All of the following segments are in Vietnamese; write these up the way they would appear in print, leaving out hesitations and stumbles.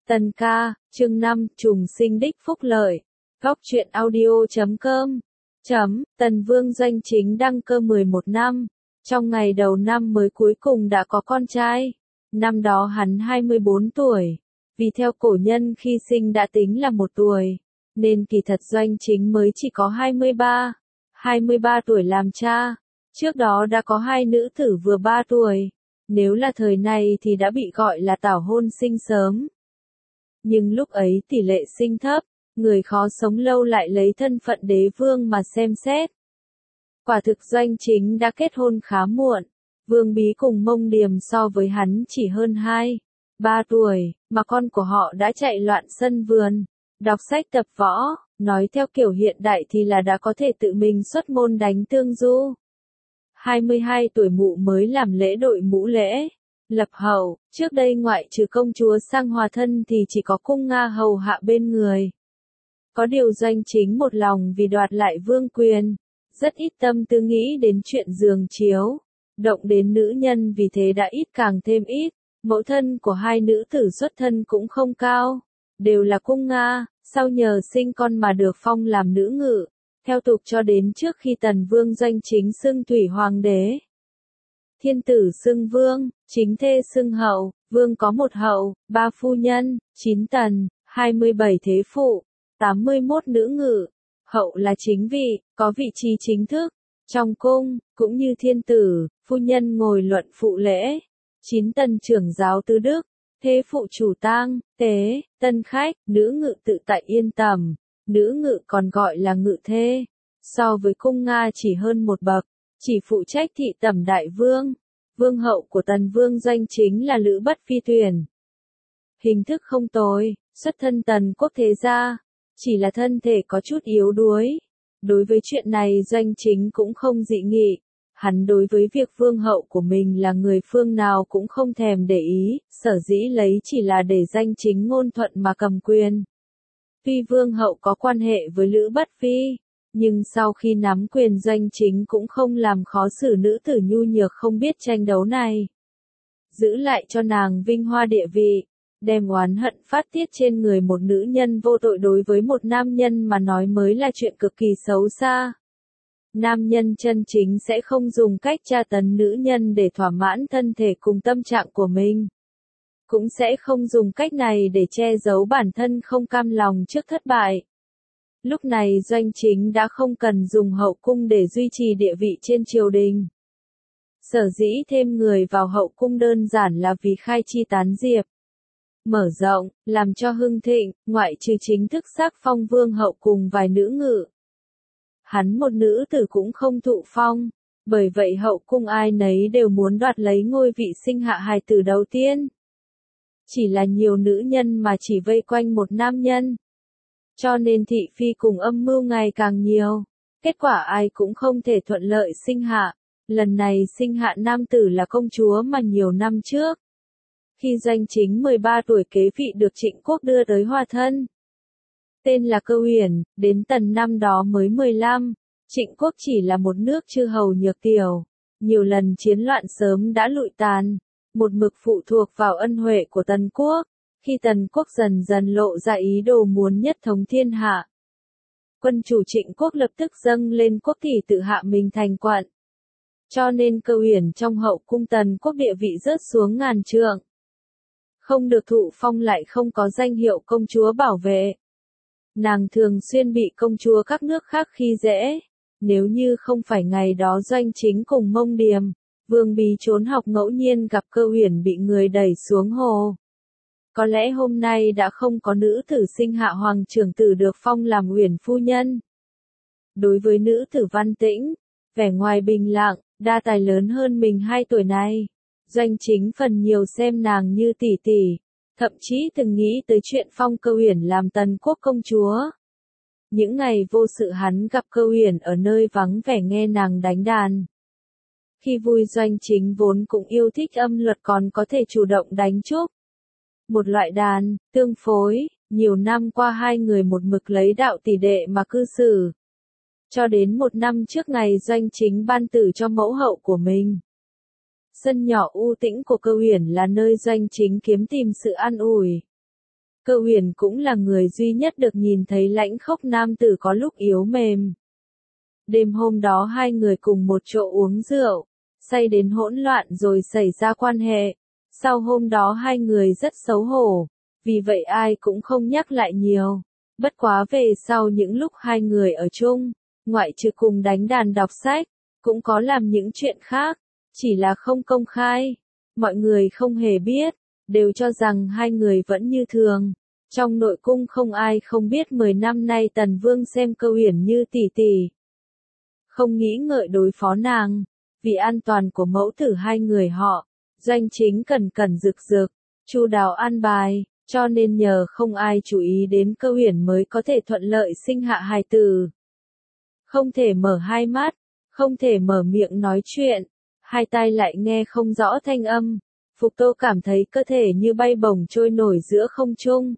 Tần ca, chương 5, trùng sinh đích phúc lợi. Góc truyện audio.com. Tần Vương Doanh Chính đăng cơ 11 năm. Trong ngày đầu năm mới cuối cùng đã có con trai. Năm đó hắn 24 tuổi. Vì theo cổ nhân khi sinh đã tính là 1 tuổi. Nên kỳ thật Doanh Chính mới chỉ có 23 tuổi làm cha. Trước đó đã có 2 nữ tử vừa 3 tuổi. Nếu là thời này thì đã bị gọi là tảo hôn sinh sớm. Nhưng lúc ấy tỷ lệ sinh thấp, người khó sống lâu lại lấy thân phận đế vương mà xem xét. Quả thực Doanh Chính đã kết hôn khá muộn, Vương Bí cùng Mông Điềm so với hắn chỉ hơn 3 tuổi, mà con của họ đã chạy loạn sân vườn, đọc sách tập võ, nói theo kiểu hiện đại thì là đã có thể tự mình xuất môn đánh tương du. 22 tuổi mụ mới làm lễ đội mũ lễ. Lập hậu, trước đây ngoại trừ công chúa sang hòa thân thì chỉ có cung Nga hầu hạ bên người. Có điều Doanh Chính một lòng vì đoạt lại vương quyền, rất ít tâm tư nghĩ đến chuyện giường chiếu, động đến nữ nhân vì thế đã ít càng thêm ít. Mẫu thân của 2 nữ tử xuất thân cũng không cao, đều là cung Nga, sau nhờ sinh con mà được phong làm nữ ngự, theo tục cho đến trước khi Tần Vương Doanh Chính xưng thủy hoàng đế. Thiên tử xưng vương, chính thê xưng hậu, vương có 1 hậu, 3 phu nhân, 9 tần, 27 thế phụ, 81 nữ ngự. Hậu là chính vị, có vị trí chính thức trong cung, cũng như thiên tử, phu nhân ngồi luận phụ lễ. 9 tần trưởng giáo tứ đức, thế phụ chủ tang, tế, tân khách, nữ ngự tự tại yên tầm. Nữ ngự còn gọi là ngự thê, so với cung Nga chỉ hơn 1 bậc. Chỉ phụ trách thị tẩm đại vương. Vương hậu của Tần Vương Doanh Chính là Lữ Bất Phi Tuyển. Hình thức không tồi, xuất thân Tần quốc thế gia, chỉ là thân thể có chút yếu đuối. Đối với chuyện này Doanh Chính cũng không dị nghị. Hắn đối với việc vương hậu của mình là người phương nào cũng không thèm để ý, sở dĩ lấy chỉ là để Doanh Chính ngôn thuận mà cầm quyền. Tuy vương hậu có quan hệ với Lữ Bất Phi, nhưng sau khi nắm quyền Doanh Chính cũng không làm khó xử nữ tử nhu nhược không biết tranh đấu này. Giữ lại cho nàng vinh hoa địa vị, đem oán hận phát tiết trên người một nữ nhân vô tội đối với một nam nhân mà nói mới là chuyện cực kỳ xấu xa. Nam nhân chân chính sẽ không dùng cách tra tấn nữ nhân để thỏa mãn thân thể cùng tâm trạng của mình. Cũng sẽ không dùng cách này để che giấu bản thân không cam lòng trước thất bại. Lúc này Doanh Chính đã không cần dùng hậu cung để duy trì địa vị trên triều đình. Sở dĩ thêm người vào hậu cung đơn giản là vì khai chi tán diệp. Mở rộng, làm cho hưng thịnh, ngoại trừ chính thức xác phong vương hậu cùng vài nữ ngự. Hắn một nữ tử cũng không thụ phong, bởi vậy hậu cung ai nấy đều muốn đoạt lấy ngôi vị sinh hạ hài tử đầu tiên. Chỉ là nhiều nữ nhân mà chỉ vây quanh một nam nhân. Cho nên thị phi cùng âm mưu ngày càng nhiều. Kết quả ai cũng không thể thuận lợi sinh hạ. Lần này sinh hạ nam tử là công chúa mà nhiều năm trước. Khi Doanh Chính 13 tuổi kế vị được Trịnh Quốc đưa tới hòa thân. Tên là Cơ Uyển, đến Tần năm đó mới 15. Trịnh Quốc chỉ là một nước chư hầu nhược tiểu. Nhiều lần chiến loạn sớm đã lụi tàn. Một mực phụ thuộc vào ân huệ của Tần Quốc. Khi Tần Quốc dần dần lộ ra ý đồ muốn nhất thống thiên hạ, quân chủ Trịnh Quốc lập tức dâng lên quốc kỳ tự hạ mình thành quận. Cho nên Cơ Uyển trong hậu cung Tần Quốc địa vị rớt xuống ngàn trượng. Không được thụ phong lại không có danh hiệu công chúa bảo vệ. Nàng thường xuyên bị công chúa các nước khác khi dễ. Nếu như không phải ngày đó Doanh Chính cùng Mông Điềm, Vương Bí trốn học ngẫu nhiên gặp Cơ Uyển bị người đẩy xuống hồ. Có lẽ hôm nay đã không có nữ tử sinh hạ hoàng trưởng tử được phong làm Uyển phu nhân. Đối với nữ tử Văn Tĩnh, vẻ ngoài bình lặng, đa tài lớn hơn mình 2 tuổi này, Doanh Chính phần nhiều xem nàng như tỷ tỷ, thậm chí từng nghĩ tới chuyện phong Cơ Uyển làm Tần Quốc công chúa. Những ngày vô sự hắn gặp Cơ Uyển ở nơi vắng vẻ nghe nàng đánh đàn. Khi vui Doanh Chính vốn cũng yêu thích âm luật còn có thể chủ động đánh chúc. Một loại đàn, tương phối, nhiều năm qua 2 người một mực lấy đạo tỷ đệ mà cư xử. Cho đến 1 năm trước ngày Doanh Chính ban tử cho mẫu hậu của mình. Sân nhỏ u tĩnh của Cơ Uyển là nơi Doanh Chính kiếm tìm sự an ủi. Cơ Huyền cũng là người duy nhất được nhìn thấy lãnh khốc nam tử có lúc yếu mềm. Đêm hôm đó hai người cùng một chỗ uống rượu, say đến hỗn loạn rồi xảy ra quan hệ. Sau hôm đó hai người rất xấu hổ, vì vậy ai cũng không nhắc lại nhiều. Bất quá về sau những lúc hai người ở chung, ngoại trừ cùng đánh đàn đọc sách, cũng có làm những chuyện khác, chỉ là không công khai. Mọi người không hề biết, đều cho rằng hai người vẫn như thường. Trong nội cung không ai không biết 10 năm nay Tần Vương xem Cơ Huyền như tỷ tỷ. Không nghĩ ngợi đối phó nàng, vì an toàn của mẫu tử hai người họ, Doanh Chính cẩn cẩn rực rực, chu đáo an bài, cho nên nhờ không ai chú ý đến Cơ Huyền mới có thể thuận lợi sinh hạ hài tử. Không thể mở hai mắt, không thể mở miệng nói chuyện, hai tai lại nghe không rõ thanh âm. Phục Tô cảm thấy cơ thể như bay bổng trôi nổi giữa không trung.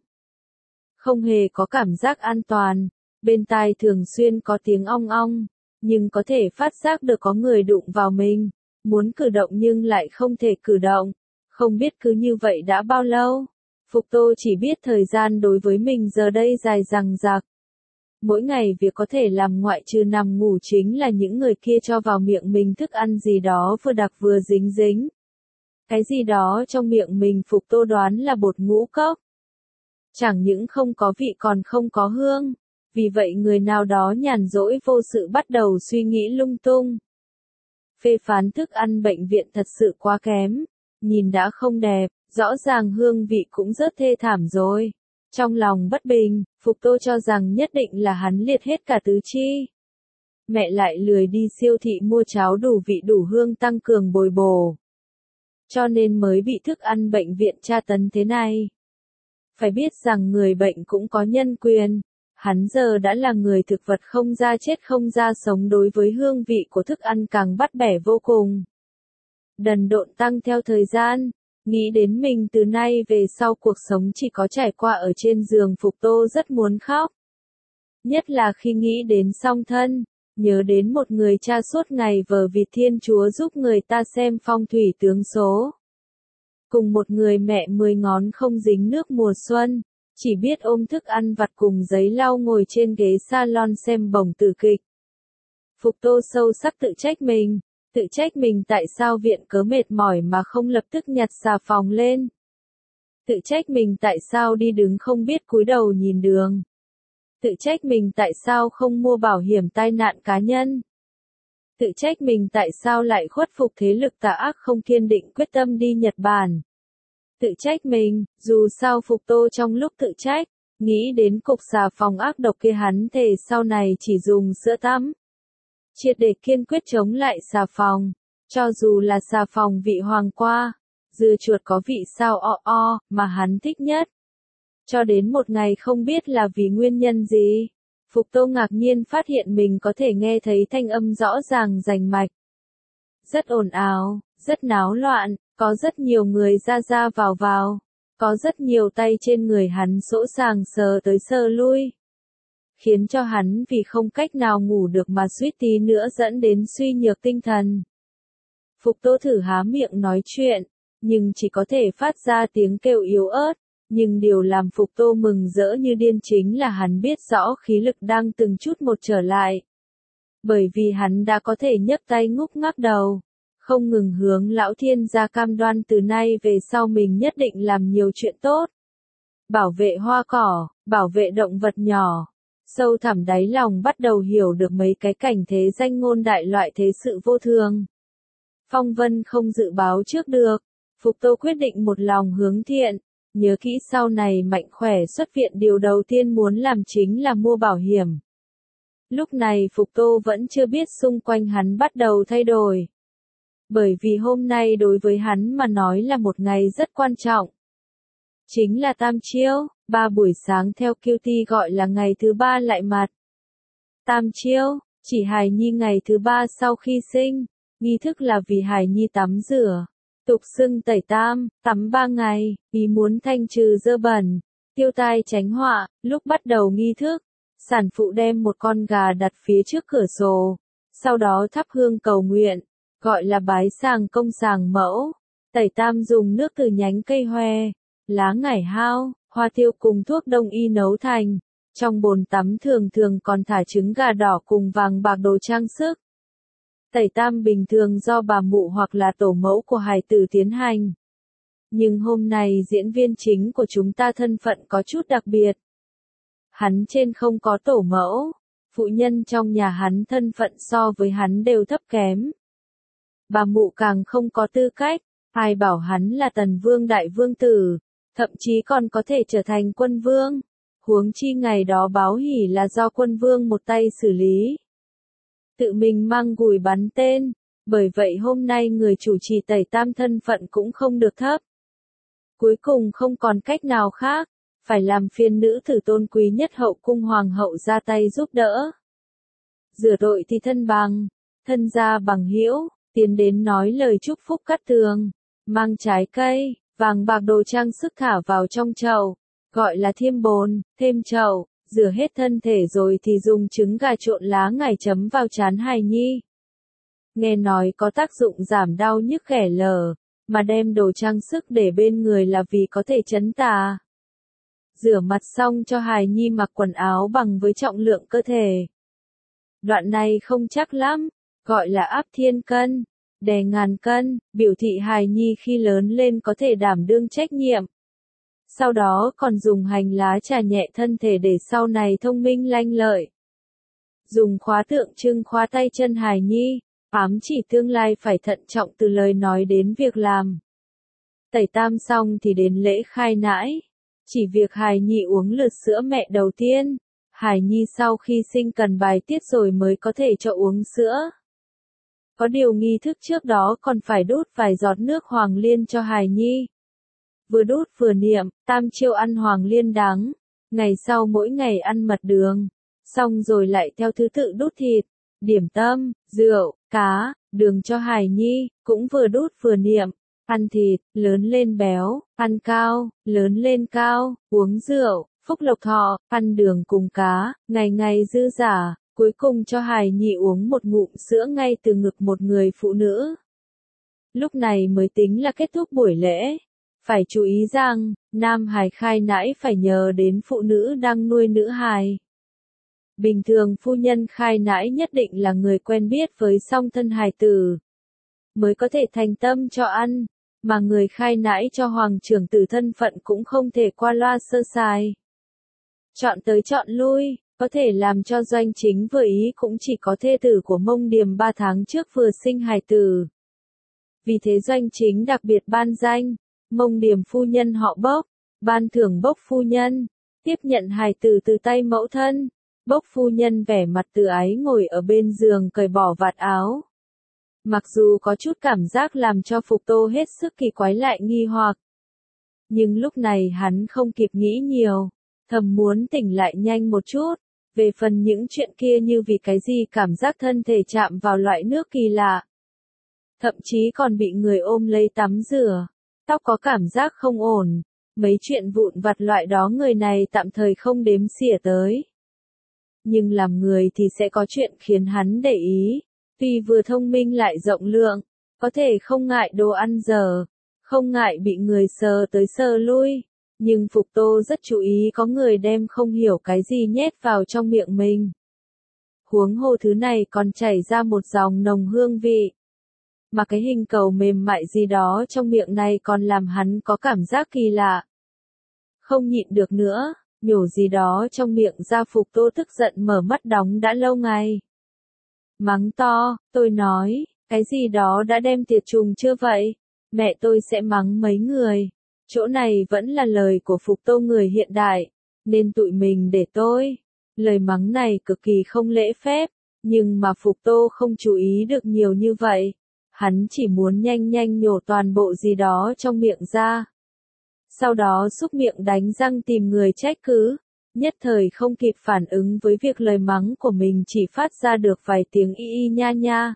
Không hề có cảm giác an toàn, bên tai thường xuyên có tiếng ong ong, nhưng có thể phát giác được có người đụng vào mình, muốn cử động nhưng lại không thể cử động. Không biết cứ như vậy đã bao lâu, Phục Tô chỉ biết thời gian đối với mình giờ đây dài dằng dặc. Mỗi ngày việc có thể làm ngoại trừ nằm ngủ chính là những người kia cho vào miệng mình thức ăn gì đó vừa đặc vừa dính dính. Cái gì đó trong miệng mình Phục Tô đoán là bột ngũ cốc. Chẳng những không có vị còn không có hương, vì vậy người nào đó nhàn rỗi vô sự bắt đầu suy nghĩ lung tung. Phê phán thức ăn bệnh viện thật sự quá kém, nhìn đã không đẹp, rõ ràng hương vị cũng rất thê thảm rồi. Trong lòng bất bình, Phục Tô cho rằng nhất định là hắn liệt hết cả tứ chi. Mẹ lại lười đi siêu thị mua cháo đủ vị đủ hương tăng cường bồi bổ. Cho nên mới bị thức ăn bệnh viện tra tấn thế này. Phải biết rằng người bệnh cũng có nhân quyền. Hắn giờ đã là người thực vật không ra chết không ra sống, đối với hương vị của thức ăn càng bắt bẻ vô cùng. Đần độn tăng theo thời gian, nghĩ đến mình từ nay về sau cuộc sống chỉ có trải qua ở trên giường, Phục Tô rất muốn khóc. Nhất là khi nghĩ đến song thân, nhớ đến một người cha suốt ngày vờ vịt Thiên Chúa giúp người ta xem phong thủy tướng số. Cùng một người mẹ 10 ngón không dính nước mùa xuân, chỉ biết ôm thức ăn vặt cùng giấy lau ngồi trên ghế salon xem bổng tử kịch. Phục Tô sâu sắc tự trách mình tại sao viện cớ mệt mỏi mà không lập tức nhặt xà phòng lên. Tự trách mình tại sao đi đứng không biết cúi đầu nhìn đường. Tự trách mình tại sao không mua bảo hiểm tai nạn cá nhân. Tự trách mình tại sao lại khuất phục thế lực tà ác không kiên định quyết tâm đi Nhật Bản. Tự trách mình, dù sao Phục Tô trong lúc tự trách, nghĩ đến cục xà phòng ác độc kia hắn thề sau này chỉ dùng sữa tắm. Triệt để kiên quyết chống lại xà phòng, cho dù là xà phòng vị hoàng qua, dưa chuột có vị sao mà hắn thích nhất. Cho đến một ngày không biết là vì nguyên nhân gì, Phục Tô ngạc nhiên phát hiện mình có thể nghe thấy thanh âm rõ ràng rành mạch. Rất ồn ào, rất náo loạn, có rất nhiều người ra ra vào, có rất nhiều tay trên người hắn sỗ sàng sờ tới sờ lui. Khiến cho hắn vì không cách nào ngủ được mà suýt tí nữa dẫn đến suy nhược tinh thần. Phục Tô thử há miệng nói chuyện, nhưng chỉ có thể phát ra tiếng kêu yếu ớt. Nhưng điều làm Phục Tô mừng rỡ như điên chính là hắn biết rõ khí lực đang từng chút một trở lại. Bởi vì hắn đã có thể nhấc tay ngúc ngắc đầu, không ngừng hướng Lão Thiên gia cam đoan từ nay về sau mình nhất định làm nhiều chuyện tốt. Bảo vệ hoa cỏ, bảo vệ động vật nhỏ. Sâu thẳm đáy lòng bắt đầu hiểu được mấy cái cảnh thế danh ngôn đại loại thế sự vô thường. Phong vân không dự báo trước được, Phục Tô quyết định một lòng hướng thiện. Nhớ kỹ sau này mạnh khỏe xuất viện điều đầu tiên muốn làm chính là mua bảo hiểm. Lúc này Phục Tô vẫn chưa biết xung quanh hắn bắt đầu thay đổi. Bởi vì hôm nay đối với hắn mà nói là một ngày rất quan trọng. Chính là tam chiêu, 3 buổi sáng theo QT gọi là ngày thứ 3 lại mặt. Tam chiêu, chỉ hài nhi ngày thứ 3 sau khi sinh, nghi thức là vì hài nhi tắm rửa. Tục xưng tẩy tam, tắm 3 ngày, ý muốn thanh trừ dơ bẩn, tiêu tai tránh họa. Lúc bắt đầu nghi thức, sản phụ đem một con gà đặt phía trước cửa sổ, sau đó thắp hương cầu nguyện, gọi là bái sàng công sàng mẫu. Tẩy tam dùng nước từ nhánh cây hoe, lá ngải hao, hoa tiêu cùng thuốc đông y nấu thành. Trong bồn tắm thường thường còn thả trứng gà đỏ cùng vàng bạc đồ trang sức. Tẩy tam bình thường do bà mụ hoặc là tổ mẫu của hài tử tiến hành. Nhưng hôm nay diễn viên chính của chúng ta thân phận có chút đặc biệt. Hắn trên không có tổ mẫu, phụ nhân trong nhà hắn thân phận so với hắn đều thấp kém. Bà mụ càng không có tư cách, ai bảo hắn là tần vương đại vương tử, thậm chí còn có thể trở thành quân vương. Huống chi ngày đó báo hỉ là do quân vương một tay xử lý. Tự mình mang gùi bắn tên, bởi vậy hôm nay người chủ trì tẩy tam thân phận cũng không được thấp. Cuối cùng không còn cách nào khác, phải làm phiền nữ tử tôn quý nhất hậu cung hoàng hậu ra tay giúp đỡ. Rửa tội thì thân bằng, thân gia bằng hữu, tiến đến nói lời chúc phúc cát tường, mang trái cây, vàng bạc đồ trang sức thả vào trong chậu, gọi là thiêm bồn, thêm chậu, rửa hết thân thể rồi thì dùng trứng gà trộn lá ngải chấm vào trán hài nhi. Nghe nói có tác dụng giảm đau nhức ghẻ lở, mà đem đồ trang sức để bên người là vì có thể trấn tà. Rửa mặt xong cho hài nhi mặc quần áo bằng với trọng lượng cơ thể. Đoạn này không chắc lắm, gọi là áp thiên cân, đè ngàn cân, biểu thị hài nhi khi lớn lên có thể đảm đương trách nhiệm. Sau đó còn dùng hành lá trà nhẹ thân thể để sau này thông minh lanh lợi. Dùng khóa tượng trưng khóa tay chân hài nhi, ám chỉ tương lai phải thận trọng từ lời nói đến việc làm. Tẩy tam xong thì đến lễ khai nãi. Chỉ việc hài nhi uống lượt sữa mẹ đầu tiên, hài nhi sau khi sinh cần bài tiết rồi mới có thể cho uống sữa. Có điều nghi thức trước đó còn phải đút vài giọt nước hoàng liên cho hài nhi. Vừa đút vừa niệm, tam chiêu ăn hoàng liên đắng, ngày sau mỗi ngày ăn mật đường, xong rồi lại theo thứ tự đút thịt, điểm tâm, rượu, cá, đường cho hài nhi, cũng vừa đút vừa niệm. Ăn thịt, lớn lên béo, ăn cao, lớn lên cao, uống rượu, phúc lộc thọ, ăn đường cùng cá, ngày ngày dư giả, cuối cùng cho hài nhi uống một ngụm sữa ngay từ ngực một người phụ nữ. Lúc này mới tính là kết thúc buổi lễ. Phải chú ý rằng, nam hài khai nãi phải nhờ đến phụ nữ đang nuôi nữ hài. Bình thường phu nhân khai nãi nhất định là người quen biết với song thân hài tử, mới có thể thành tâm cho ăn. Mà người khai nãi cho hoàng trưởng tử thân phận cũng không thể qua loa sơ sài. Chọn tới chọn lui, có thể làm cho doanh chính vừa ý cũng chỉ có thê tử của Mông Điềm 3 tháng trước vừa sinh hài tử. Vì thế doanh chính đặc biệt ban danh, Mông Điềm phu nhân họ Bốc, ban thưởng Bốc phu nhân, tiếp nhận hài tử từ tay mẫu thân. Bốc phu nhân vẻ mặt từ ái ngồi ở bên giường cởi bỏ vạt áo. Mặc dù có chút cảm giác làm cho Phục Tô hết sức kỳ quái lại nghi hoặc. Nhưng lúc này hắn không kịp nghĩ nhiều, thầm muốn tỉnh lại nhanh một chút. Về phần những chuyện kia như vì cái gì cảm giác thân thể chạm vào loại nước kỳ lạ. Thậm chí còn bị người ôm lấy tắm rửa, tóc có cảm giác không ổn. Mấy chuyện vụn vặt loại đó người này tạm thời không đếm xỉa tới. Nhưng làm người thì sẽ có chuyện khiến hắn để ý. Tuy vừa thông minh lại rộng lượng, có thể không ngại đồ ăn dở, không ngại bị người sờ tới sờ lui, nhưng Phục Tô rất chú ý có người đem không hiểu cái gì nhét vào trong miệng mình. Huống hồ thứ này còn chảy ra một dòng nồng hương vị. Mà cái hình cầu mềm mại gì đó trong miệng này còn làm hắn có cảm giác kỳ lạ. Không nhịn được nữa, nhổ gì đó trong miệng ra. Phục Tô tức giận mở mắt đóng đã lâu ngày. Mắng to, tôi nói, cái gì đó đã đem tiệt trùng chưa vậy? Mẹ tôi sẽ mắng mấy người. Chỗ này vẫn là lời của Phục Tô người hiện đại, nên tụi mình để tôi. Lời mắng này cực kỳ không lễ phép, nhưng mà Phục Tô không chú ý được nhiều như vậy. Hắn chỉ muốn nhanh nhanh nhổ toàn bộ gì đó trong miệng ra. Sau đó xúc miệng đánh răng tìm người trách cứ. Nhất thời không kịp phản ứng với việc lời mắng của mình chỉ phát ra được vài tiếng y y nha nha.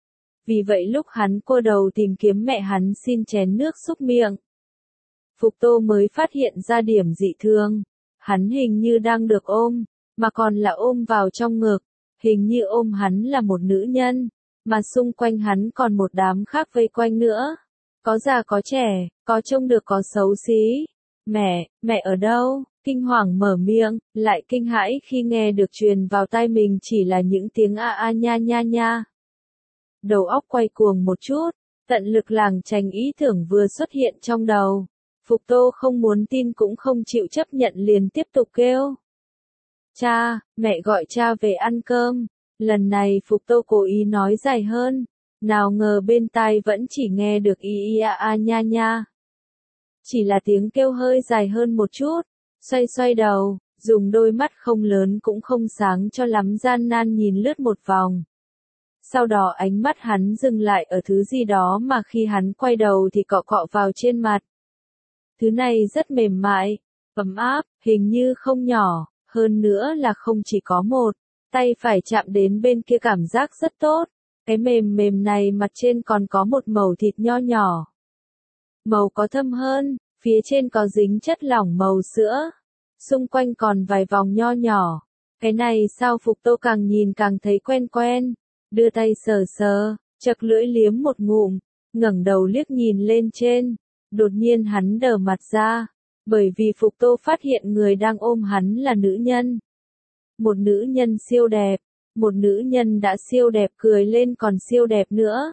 Vì vậy lúc hắn cua đầu tìm kiếm mẹ hắn xin chén nước xúc miệng, Phục Tô mới phát hiện ra điểm dị thường. Hắn hình như đang được ôm, mà còn là ôm vào trong ngực. Hình như ôm hắn là một nữ nhân, mà xung quanh hắn còn một đám khác vây quanh nữa. Có già có trẻ, có trông được có xấu xí. Mẹ ở đâu? Kinh hoàng mở miệng, lại kinh hãi khi nghe được truyền vào tai mình chỉ là những tiếng a a nha nha nha. Đầu óc quay cuồng một chút, tận lực lảng tránh ý tưởng vừa xuất hiện trong đầu. Phục Tô không muốn tin cũng không chịu chấp nhận liền tiếp tục kêu. Cha, mẹ gọi cha về ăn cơm. Lần này Phục Tô cố ý nói dài hơn, nào ngờ bên tai vẫn chỉ nghe được y y a a nha nha. Chỉ là tiếng kêu hơi dài hơn một chút, xoay đầu, dùng đôi mắt không lớn cũng không sáng cho lắm gian nan nhìn lướt một vòng. Sau đó ánh mắt hắn dừng lại ở thứ gì đó mà khi hắn quay đầu thì cọ cọ vào trên mặt. Thứ này rất mềm mại, ấm áp, hình như không nhỏ, hơn nữa là không chỉ có một. Tay phải chạm đến bên kia cảm giác rất tốt. Cái mềm mềm này mặt trên còn có một mẩu thịt nho nhỏ. Màu có thâm hơn, phía trên có dính chất lỏng màu sữa. Xung quanh còn vài vòng nho nhỏ. Cái này sao Phục Tô càng nhìn càng thấy quen quen. Đưa tay sờ, chật lưỡi liếm một ngụm, ngẩng đầu liếc nhìn lên trên. Đột nhiên hắn đờ mặt ra, bởi vì Phục Tô phát hiện người đang ôm hắn là nữ nhân. Một nữ nhân siêu đẹp, một nữ nhân đã siêu đẹp cười lên còn siêu đẹp nữa.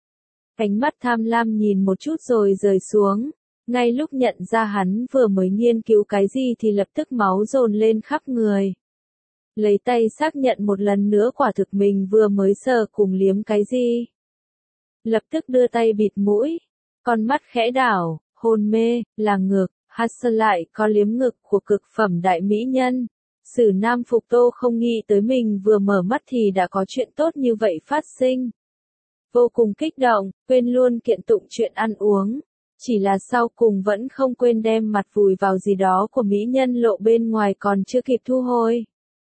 Ánh mắt tham lam nhìn một chút rồi rời xuống, ngay lúc nhận ra hắn vừa mới nghiên cứu cái gì thì lập tức máu dồn lên khắp người. Lấy tay xác nhận một lần nữa quả thực mình vừa mới sờ cùng liếm cái gì. Lập tức đưa tay bịt mũi, con mắt khẽ đảo, hôn mê, là ngực, Hudson lại có liếm ngực của cực phẩm đại mỹ nhân. Sử Nam Phục Tô không nghĩ tới mình vừa mở mắt thì đã có chuyện tốt như vậy phát sinh. Vô cùng kích động, quên luôn kiện tụng chuyện ăn uống. Chỉ là sau cùng vẫn không quên đem mặt vùi vào gì đó của mỹ nhân lộ bên ngoài còn chưa kịp thu hồi.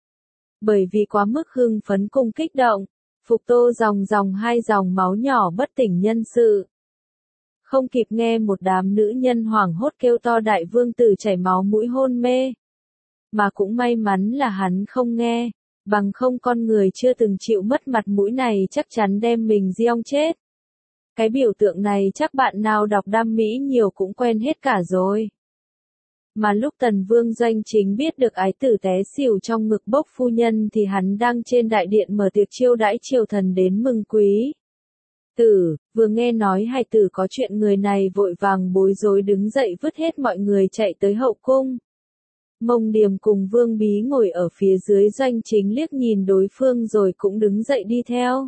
Bởi vì quá mức hưng phấn cùng kích động, Phục Tô dòng hai dòng máu nhỏ bất tỉnh nhân sự. Không kịp nghe một đám nữ nhân hoảng hốt kêu to đại vương tử chảy máu mũi hôn mê. Mà cũng may mắn là hắn không nghe, bằng không con người chưa từng chịu mất mặt mũi này chắc chắn đem mình giong chết. Cái biểu tượng này chắc bạn nào đọc đam mỹ nhiều cũng quen hết cả rồi. Mà lúc Tần Vương Doanh Chính biết được ái tử té xỉu trong ngực Bốc phu nhân thì hắn đang trên đại điện mở tiệc chiêu đãi triều thần đến mừng quý. Vừa nghe nói hài tử có chuyện người này vội vàng bối rối đứng dậy vứt hết mọi người chạy tới hậu cung. Mông Điềm cùng Vương Bí ngồi ở phía dưới Doanh Chính liếc nhìn đối phương rồi cũng đứng dậy đi theo.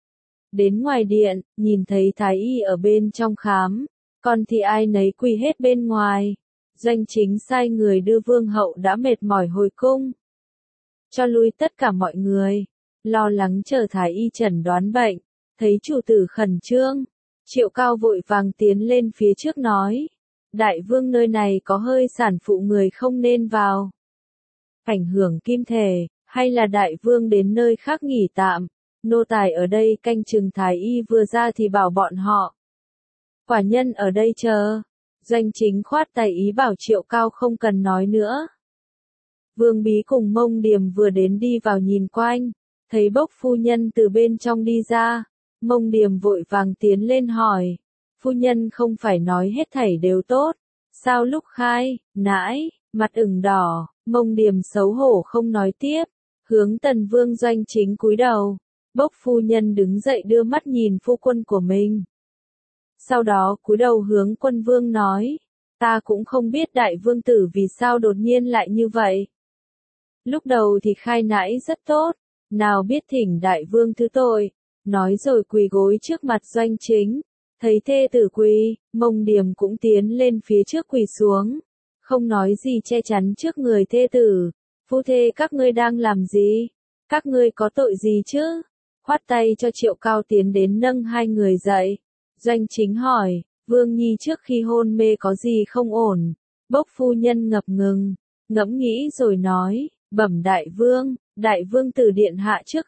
Đến ngoài điện, nhìn thấy Thái Y ở bên trong khám, còn thì ai nấy quỳ hết bên ngoài. Doanh Chính sai người đưa Vương hậu đã mệt mỏi hồi cung. Cho lui tất cả mọi người, lo lắng chờ Thái Y chẩn đoán bệnh, thấy chủ tử khẩn trương. Triệu Cao vội vàng tiến lên phía trước nói. Đại vương nơi này có hơi sản phụ người không nên vào. Ảnh hưởng kim thể, hay là đại vương đến nơi khác nghỉ tạm, nô tài ở đây canh chừng Thái Y vừa ra thì bảo bọn họ. Quả nhân ở đây chờ. Doanh Chính khoát tay ý bảo Triệu Cao không cần nói nữa. Vương Bí cùng Mông Điềm vừa đến đi vào nhìn quanh, thấy Bốc phu nhân từ bên trong đi ra, Mông Điềm vội vàng tiến lên hỏi. Phu nhân không phải nói hết thảy đều tốt, sao lúc khai, nãi, mặt ửng đỏ, Mông Điềm xấu hổ không nói tiếp, hướng Tần Vương Doanh Chính cúi đầu. Bốc phu nhân đứng dậy đưa mắt nhìn phu quân của mình. Sau đó cúi đầu hướng Quân Vương nói, ta cũng không biết đại vương tử vì sao đột nhiên lại như vậy. Lúc đầu thì khai nãi rất tốt, nào biết thỉnh đại vương thứ tội, nói rồi quỳ gối trước mặt Doanh Chính. Thấy thê tử quỳ, Mông Điềm cũng tiến lên phía trước quỳ xuống, không nói gì che chắn trước người thê tử. Phu thê các ngươi đang làm gì? Các ngươi có tội gì chứ? Khoát tay cho Triệu Cao tiến đến nâng hai người dậy. Doanh Chính hỏi, Vương Nhi trước khi hôn mê có gì không ổn? Bốc phu nhân ngập ngừng, ngẫm nghĩ rồi nói, bẩm đại vương tử điện hạ trước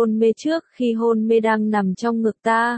khi hôn mê đang nằm trong ngực ta.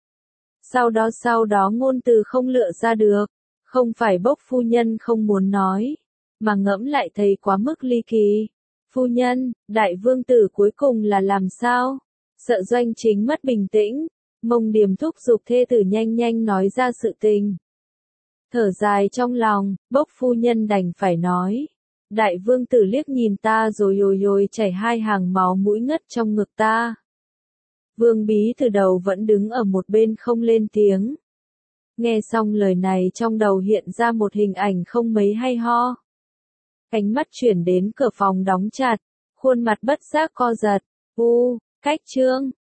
Sau đó ngôn từ không lựa ra được, không phải Bốc phu nhân không muốn nói, mà ngẫm lại thấy quá mức ly kỳ. Phu nhân, đại vương tử cuối cùng là làm sao? Sợ Doanh Chính mất bình tĩnh, Mông Điềm thúc giục thê tử nhanh nói ra sự tình. Thở dài trong lòng, Bốc phu nhân đành phải nói. Đại vương tử liếc nhìn ta rồi ôi ôi chảy hai hàng máu mũi ngất trong ngực ta. Vương bí từ đầu vẫn đứng ở một bên không lên tiếng. Nghe xong lời này trong đầu hiện ra một hình ảnh không mấy hay ho. Ánh mắt chuyển đến cửa phòng đóng chặt, khuôn mặt bất giác co giật. Cách chương